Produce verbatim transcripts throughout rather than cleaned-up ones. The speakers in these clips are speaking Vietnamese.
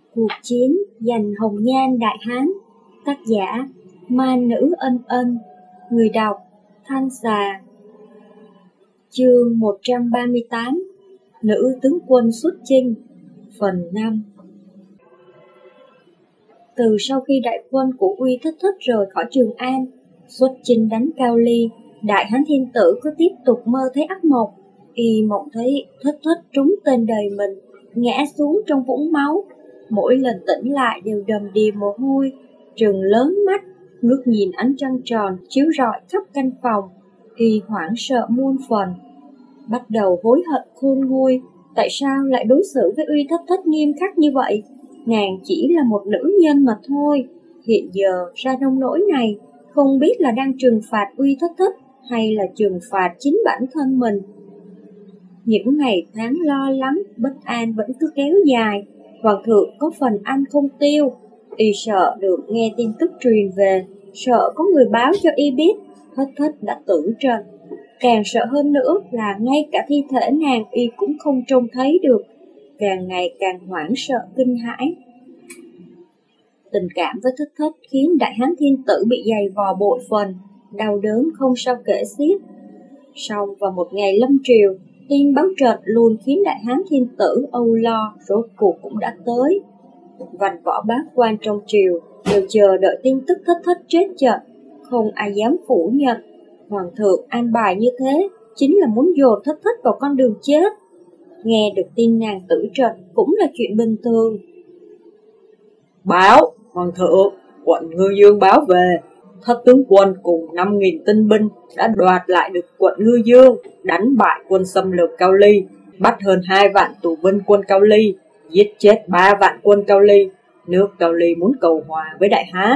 Cuộc chiến giành hồng nhan Đại Hán. Tác giả Ma Nữ Ân Ân. Người đọc Thanh Xà. Chương một trăm ba mươi tám. Nữ tướng quân xuất chinh. Phần năm. Từ sau khi đại quân của Uy Thất Thất rời khỏi Trường An, xuất chinh đánh Cao Ly, Đại Hán Thiên Tử có tiếp tục mơ thấy ác mộng. Y mộng thấy Thất Thất trúng tên đời mình, ngã xuống trong vũng máu. Mỗi lần tỉnh lại đều đầm đìa mồ hôi, trừng lớn mắt, ngước nhìn ánh trăng tròn chiếu rọi khắp căn phòng. Y hoảng sợ muôn phần, bắt đầu hối hận khôn nguôi. Tại sao lại đối xử với Uy Thất Thất nghiêm khắc như vậy? Nàng chỉ là một nữ nhân mà thôi. Hiện giờ ra nông nỗi này, không biết là đang trừng phạt Uy Thất Thất hay là trừng phạt chính bản thân mình. Những ngày tháng lo lắng, bất an vẫn cứ kéo dài. Hoàng thượng có phần ăn không tiêu. Y sợ được nghe tin tức truyền về, sợ có người báo cho y biết Thất Thất đã tử trận. Càng sợ hơn nữa là ngay cả thi thể nàng y cũng không trông thấy được. Càng ngày càng hoảng sợ kinh hãi. Tình cảm với Thất Thất khiến Đại Hán Thiên Tử bị dày vò bội phần, đau đớn không sao kể xiết. Xong vào một ngày lâm triều, tin báo trận luôn khiến Đại Hán Thiên Tử âu lo, rốt cuộc cũng đã tới. Văn võ bá quan trong triều đều chờ đợi tin tức Thất Thất chết trận, không ai dám phủ nhận. Hoàng thượng an bài như thế chính là muốn dồn Thất Thất vào con đường chết. Nghe được tin nàng tử trận cũng là chuyện bình thường. Báo, Hoàng thượng, quận Ngư Dương báo về, Thất tướng quân cùng năm nghìn tinh binh đã đoạt lại được quận Ngư Dương, đánh bại quân xâm lược Cao Ly, bắt hơn hai vạn tù binh quân Cao Ly, giết chết ba vạn quân Cao Ly. Nước Cao Ly muốn cầu hòa với Đại Hán.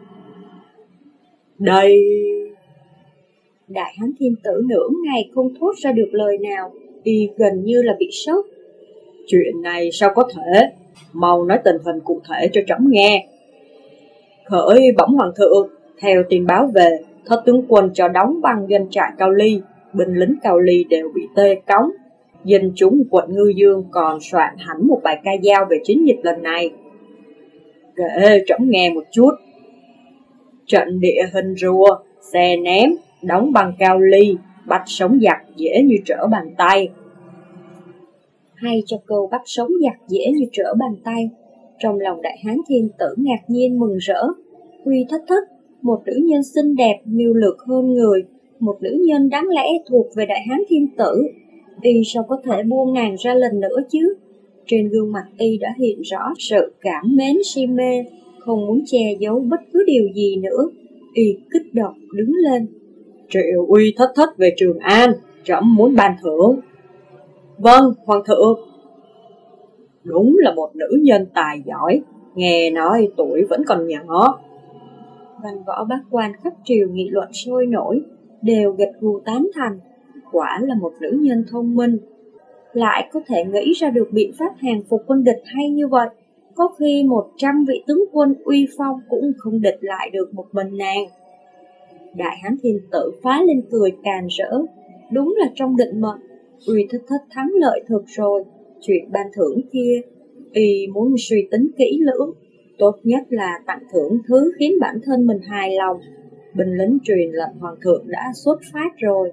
Đây... Đại Hán Thiên Tử nửa ngày không thốt ra được lời nào, y gần như là bị sốc. Chuyện này sao có thể? Mau nói tình hình cụ thể cho trẫm nghe. Khởi bẩm Hoàng thượng, theo tin báo về, Thất tướng quân cho đóng băng doanh trại Cao Ly, binh lính Cao Ly đều bị tê cống. Dân chúng quận Ngư Dương còn soạn hẳn một bài ca dao về chiến dịch lần này. Kể trẫm nghe một chút. Trận địa hình rùa, xe ném, đóng băng Cao Ly, bắt sống giặc dễ như trở bàn tay. Hay cho câu bắt sống giặc dễ như trở bàn tay, trong lòng Đại Hán Thiên Tử ngạc nhiên mừng rỡ. Uy Thất Thất, một nữ nhân xinh đẹp, mưu lược hơn người, một nữ nhân đáng lẽ thuộc về Đại Hán Thiên Tử, y sao có thể buông nàng ra lần nữa chứ? Trên gương mặt y đã hiện rõ sự cảm mến si mê, không muốn che giấu bất cứ điều gì nữa. Y kích động đứng lên. Triệu Uy Thất Thất về Trường An, trẫm muốn ban thưởng. Vâng, Hoàng thượng. Đúng là một nữ nhân tài giỏi, nghe nói tuổi vẫn còn nhỏ. Văn võ bá quan khắp triều nghị luận sôi nổi, đều gật gù tán thành. Quả là một nữ nhân thông minh, lại có thể nghĩ ra được biện pháp hàng phục quân địch hay như vậy. Có khi một trăm vị tướng quân uy phong cũng không địch lại được một mình nàng. Đại Hán Thiên Tử phá lên cười càn rỡ. Đúng là trong định mệnh, Uy Thất Thất thắng lợi thực rồi. Chuyện ban thưởng kia, y muốn suy tính kỹ lưỡng. Tốt nhất là tặng thưởng thứ khiến bản thân mình hài lòng. Binh lính truyền lệnh Hoàng thượng đã xuất phát rồi.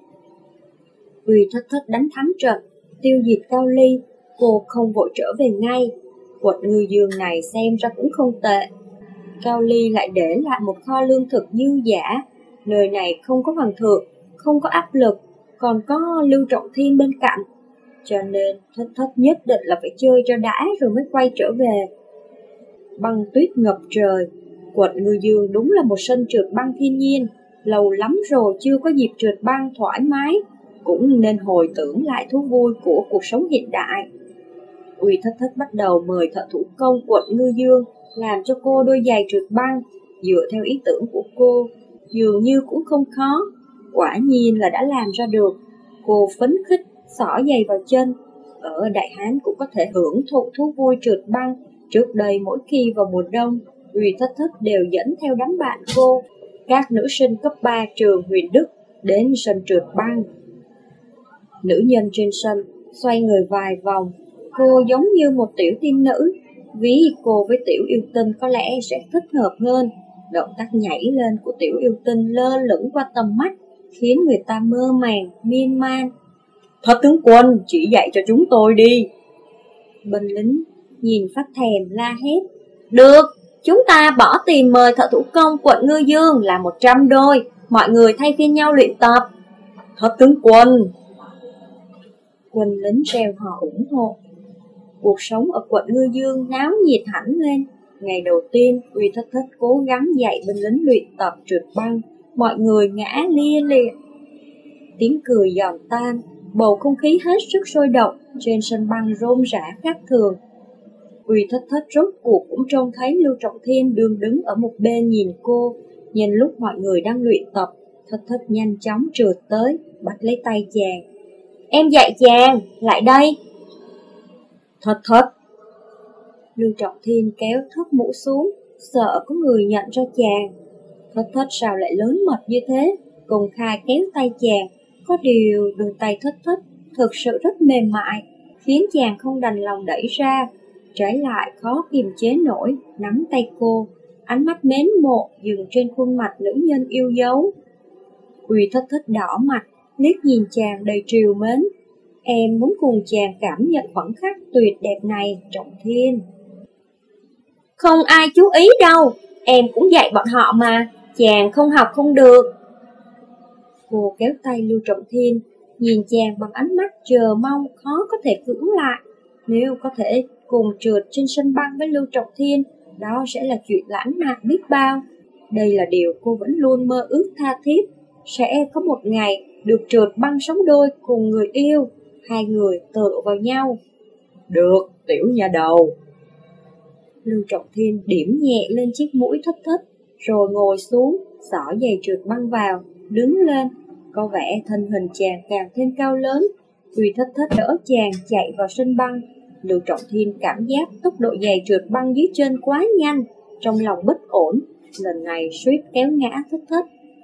Uy Thất Thất đánh thắng trận, tiêu diệt Cao Ly, cô không vội trở về ngay. Quận Ngư Dương này xem ra cũng không tệ. Cao Ly lại để lại một kho lương thực dư dả. Nơi này không có Hoàng thượng, không có áp lực, còn có Lưu Trọng Thiên bên cạnh. Cho nên Thất Thất nhất định là phải chơi cho đã rồi mới quay trở về. Băng tuyết ngập trời, quận Ngư Dương đúng là một sân trượt băng thiên nhiên. Lâu lắm rồi chưa có dịp trượt băng thoải mái, cũng nên hồi tưởng lại thú vui của cuộc sống hiện đại. Uy Thất Thất bắt đầu mời thợ thủ công quận Ngư Dương làm cho cô đôi giày trượt băng, dựa theo ý tưởng của cô, dường như cũng không khó. Quả nhiên là đã làm ra được. Cô phấn khích xỏ giày vào chân. Ở Đại Hán cũng có thể hưởng thụ thú vui trượt băng. Trước đây mỗi khi vào mùa đông, Uy Thất Thất đều dẫn theo đám bạn cô, các nữ sinh cấp ba trường Huyền Đức, đến sân trượt băng. Nữ nhân trên sân xoay người vài vòng, cô giống như một tiểu tiên nữ, Ví cô với Tiểu Yêu Tinh có lẽ sẽ thích hợp hơn. Động tác nhảy lên của Tiểu Yêu Tinh lơ lửng qua tầm mắt, khiến người ta mơ màng, miên man. Thất tướng quân, chỉ dạy cho chúng tôi đi. Binh lính nhìn phát thèm la hét. Được, chúng ta bỏ tiền mời thợ thủ công quận Ngư Dương là một trăm đôi, mọi người thay phiên nhau luyện tập. Thất tướng quân. Quân lính reo hò ủng hộ. Cuộc sống ở quận Ngư Dương náo nhiệt hẳn lên. Ngày đầu tiên, Uy Thất Thất cố gắng dạy binh lính luyện tập trượt băng, mọi người ngã lia liệt. Tiếng cười giòn tan, bầu không khí hết sức sôi động, trên sân băng rôm rã khác thường. Uy Thất Thất rốt cuộc cũng trông thấy Lưu Trọng Thiên đương đứng ở một bên nhìn cô. Nhìn lúc mọi người đang luyện tập, Thất Thất nhanh chóng trượt tới, bắt lấy tay chàng. Em dạy chàng, lại đây. Thất Thất. Lưu Trọng Thiên kéo thấp mũ xuống, sợ có người nhận ra chàng. Thất Thất sao lại lớn mật như thế, công khai kéo tay chàng. Có điều đường tay Thất Thất thực sự rất mềm mại, khiến chàng không đành lòng đẩy ra. Trái lại khó kiềm chế nổi, nắm tay cô, ánh mắt mến mộ dừng trên khuôn mặt nữ nhân yêu dấu. Uy Thất Thất đỏ mặt, liếc nhìn chàng đầy trìu mến. Em muốn cùng chàng cảm nhận khoảnh khắc tuyệt đẹp này, Trọng Thiên. Không ai chú ý đâu, em cũng dạy bọn họ mà, chàng không học không được. Cô kéo tay Lưu Trọng Thiên, nhìn chàng bằng ánh mắt chờ mong khó có thể cưỡng lại. Nếu có thể cùng trượt trên sân băng với Lưu Trọng Thiên, đó sẽ là chuyện lãng mạn biết bao. Đây là điều cô vẫn luôn mơ ước tha thiết, sẽ có một ngày được trượt băng sóng đôi cùng người yêu, hai người tựa vào nhau. Được, tiểu nha đầu. Lưu Trọng Thiên điểm nhẹ lên chiếc mũi Thất Thất, rồi ngồi xuống, xỏ giày trượt băng vào, đứng lên. Có vẻ thân hình chàng càng thêm cao lớn. Uy Thất Thất đỡ chàng chạy vào sân băng. Lưu Trọng Thiên cảm giác tốc độ giày trượt băng dưới chân quá nhanh, trong lòng bất ổn, lần này suýt kéo ngã Thất Thất.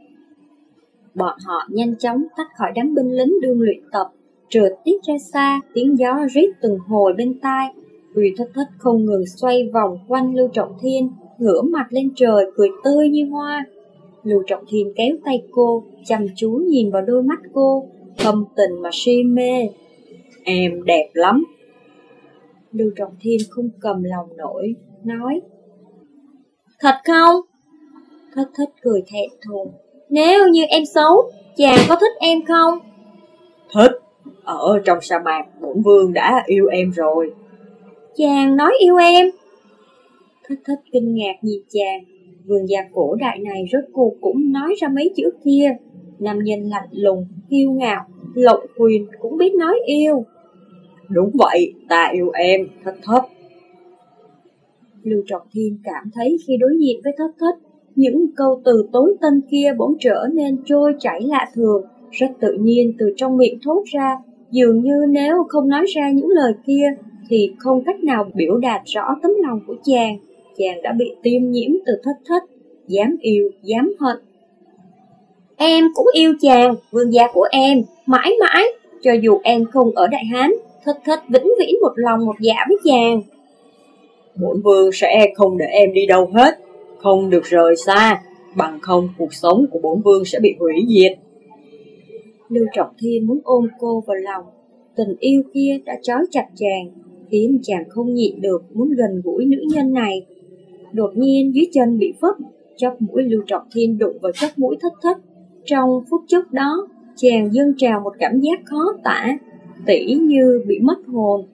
Bọn họ nhanh chóng tách khỏi đám binh lính đương luyện tập, trượt tiếp ra xa, tiếng gió rít từng hồi bên tai. Uy Thất Thất không ngừng xoay vòng quanh Lưu Trọng Thiên, ngửa mặt lên trời cười tươi như hoa. Lưu Trọng Thiên kéo tay cô, chăm chú nhìn vào đôi mắt cô, thâm tình mà si mê. Em đẹp lắm. Lưu Trọng Thiên không cầm lòng nổi, nói. Thật không? Thất Thất cười thẹn thùng. Nếu như em xấu, chàng có thích em không? Thích. Ở trong sa mạc, bổn vương đã yêu em rồi. Chàng nói yêu em? Thất Thất kinh ngạc nhìn chàng. Vương gia cổ đại này rốt cuộc cũng nói ra mấy chữ kia. Nam nhân lạnh lùng, kiêu ngạo, lộng quyền cũng biết nói yêu. Đúng vậy, ta yêu em, Thất Thất. Lưu Trọng Thiên cảm thấy khi đối diện với Thất Thất, những câu từ tối tân kia bỗng trở nên trôi chảy lạ thường, rất tự nhiên từ trong miệng thốt ra, dường như nếu không nói ra những lời kia thì không cách nào biểu đạt rõ tấm lòng của chàng. Chàng đã bị tiêm nhiễm từ Thất Thất, dám yêu, dám hận. Em cũng yêu chàng, vương gia của em, mãi mãi, cho dù em không ở Đại Hán, Thất Thất vĩnh viễn một lòng một dạ với chàng. Bổn vương sẽ không để em đi đâu hết, không được rời xa, bằng không cuộc sống của bổn vương sẽ bị hủy diệt. Lưu Trọng Thiên muốn ôm cô vào lòng, tình yêu kia đã trói chặt chàng, khiến chàng không nhịn được muốn gần gũi nữ nhân này. Đột nhiên dưới chân bị phấp, chóp mũi Lưu Trọng Thiên đụng vào chóp mũi Thất Thất. Trong phút chốc đó, chàng dâng trào một cảm giác khó tả, tỉ như bị mất hồn.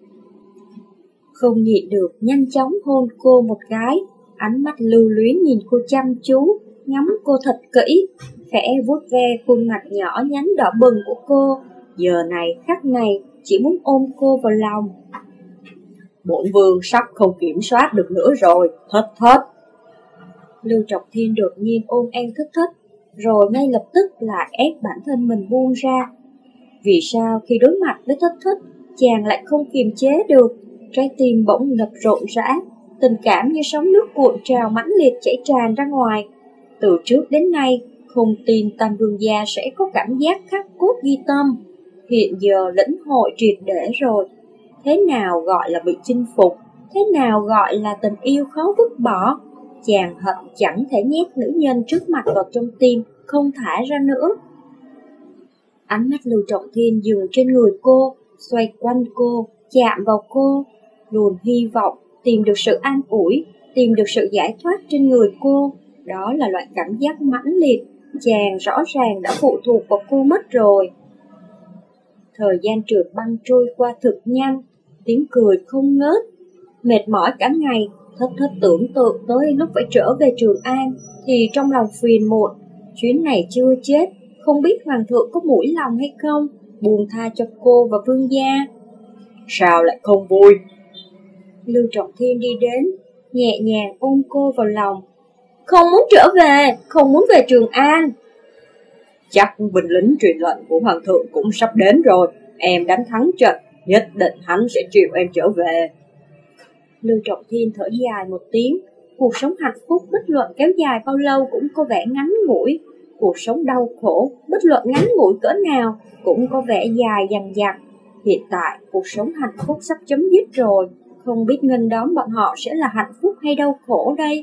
Không nhịn được nhanh chóng hôn cô một cái, ánh mắt lưu luyến nhìn cô chăm chú, ngắm cô thật kỹ, khẽ vuốt ve khuôn mặt nhỏ nhắn đỏ bừng của cô. Giờ này khắc này chỉ muốn ôm cô vào lòng. Bổn vương sắp không kiểm soát được nữa rồi, Thất Thất. Lưu Trọng Thiên đột nhiên ôm em Thất Thất, rồi ngay lập tức lại ép bản thân mình buông ra. Vì sao khi đối mặt với Thất Thất, chàng lại không kiềm chế được, trái tim bỗng đập rộn rã, tình cảm như sóng nước cuộn trào mãnh liệt chảy tràn ra ngoài. Từ trước đến nay, không tin Tam Vương gia sẽ có cảm giác khắc cốt ghi tâm. Hiện giờ lĩnh hội triệt để rồi. Thế nào gọi là bị chinh phục, thế nào gọi là tình yêu khó vứt bỏ. Chàng hận chẳng thể nhét nữ nhân trước mặt vào trong tim, không thả ra nữa. Ánh mắt Lưu Trọng Thiên dừng trên người cô, xoay quanh cô, chạm vào cô, luôn hy vọng tìm được sự an ủi, tìm được sự giải thoát trên người cô. Đó là loại cảm giác mãnh liệt, chàng rõ ràng đã phụ thuộc vào cô mất rồi. Thời gian trượt băng trôi qua thực nhanh, tiếng cười không ngớt. Mệt mỏi cả ngày, Thất Thất tưởng tượng tới lúc phải trở về Trường An, thì trong lòng phiền muộn. Chuyến này chưa chết, không biết Hoàng thượng có mũi lòng hay không, buông tha cho cô và Vương gia. Sao lại không vui? Lưu Trọng Thiên đi đến, nhẹ nhàng ôm cô vào lòng. Không muốn trở về, không muốn về Trường An. Chắc binh lính truyền lệnh của Hoàng thượng cũng sắp đến rồi. Em đánh thắng trận, nhất định hắn sẽ chịu em trở về. Lưu Trọng Thiên thở dài một tiếng. Cuộc sống hạnh phúc bất luận kéo dài bao lâu cũng có vẻ ngắn ngủi. Cuộc sống đau khổ bất luận ngắn ngủi cỡ nào cũng có vẻ dài dằng dặc. Hiện tại cuộc sống hạnh phúc sắp chấm dứt rồi, không biết nghênh đón bọn họ sẽ là hạnh phúc hay đau khổ đây.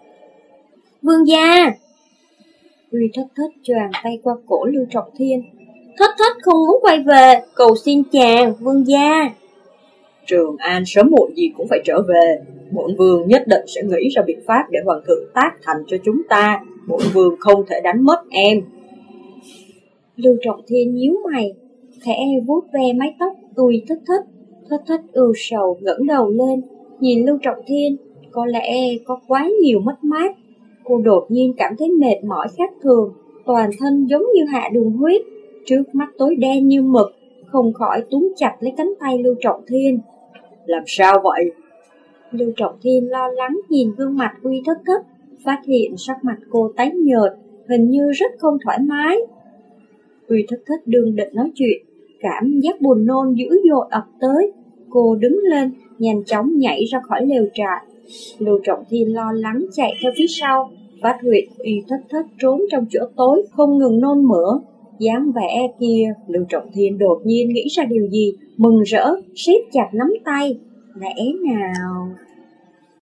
Vương gia! Uy Thất Thất choàng tay qua cổ Lưu Trọng Thiên. Thất Thất không muốn quay về, cầu xin chàng, vương gia. Trường An sớm muộn gì cũng phải trở về. Bổn vương nhất định sẽ nghĩ ra biện pháp để Hoàng thượng tác thành cho chúng ta. Bổn vương không thể đánh mất em. Lưu Trọng Thiên nhíu mày, khẽ vuốt ve mái tóc Uy Thất Thất. Thất Thất ưu sầu ngẩng đầu lên, nhìn Lưu Trọng Thiên, có lẽ có quá nhiều mất mát. Cô đột nhiên cảm thấy mệt mỏi khác thường, toàn thân giống như hạ đường huyết, trước mắt tối đen như mực, không khỏi túm chặt lấy cánh tay Lưu Trọng Thiên. Làm sao vậy? Lưu Trọng Thiên lo lắng nhìn gương mặt Uy Thất Thất, phát hiện sắc mặt cô tái nhợt, hình như rất không thoải mái. Uy Thất Thất đương định nói chuyện, cảm giác buồn nôn dữ dội ập tới. Cô đứng lên, nhanh chóng nhảy ra khỏi lều trại. Lưu Trọng Thiên lo lắng chạy theo phía sau, phát hiện Uy Thất Thất trốn trong chỗ tối, không ngừng nôn mửa. Dáng vẻ kia, Lưu Trọng Thiên đột nhiên nghĩ ra điều gì, mừng rỡ, siết chặt nắm tay. Lẽ nào...